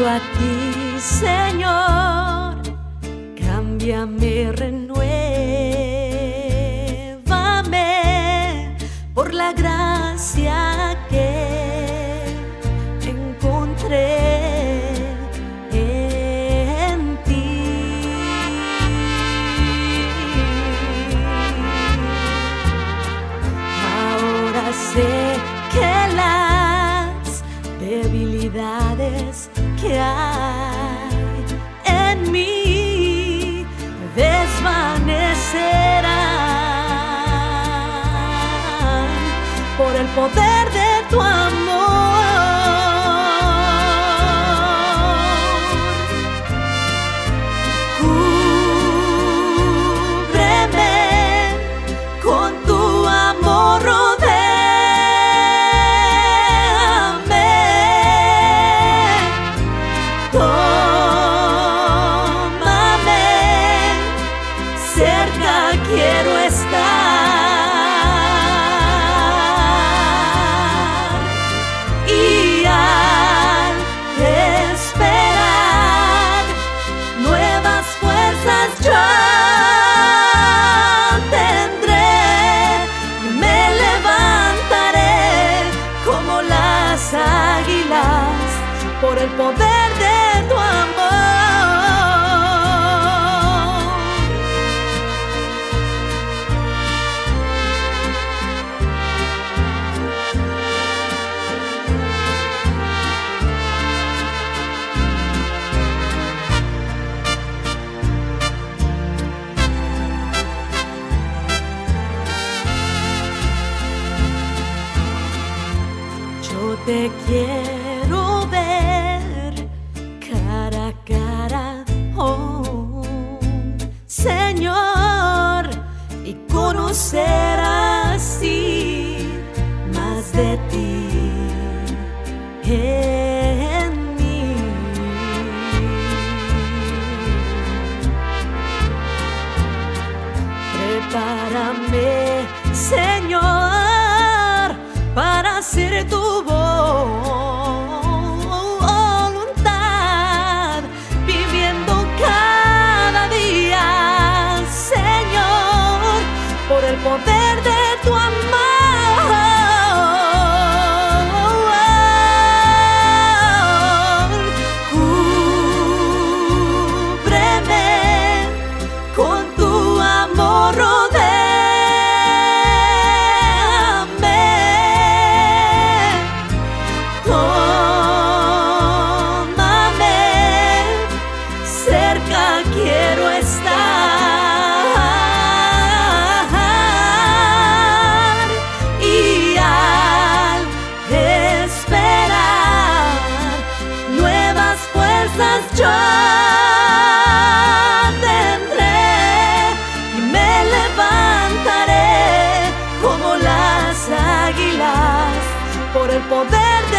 Vengo a ti, Señor, cámbiame, renuévame por la gracia que encontré en ti. Ahora sé que las debilidades que hay en mí desvanecerán por el poder de tu amor. Cúbreme con tu amor, cerca quiero estar, y al esperar nuevas fuerzas yo tendré, me levantaré como las águilas por el poder de tu amor. Yo te quiero ver cara a cara, oh Señor, y conocer así más de ti en mí. Prepárame, Señor, para hacer tu voluntad, viviendo cada día, Señor, por el poder de tu amor. Cúbreme con tu amor, cerca quiero estar, y al esperar nuevas fuerzas yo tendré, y me levantaré como las águilas por el poder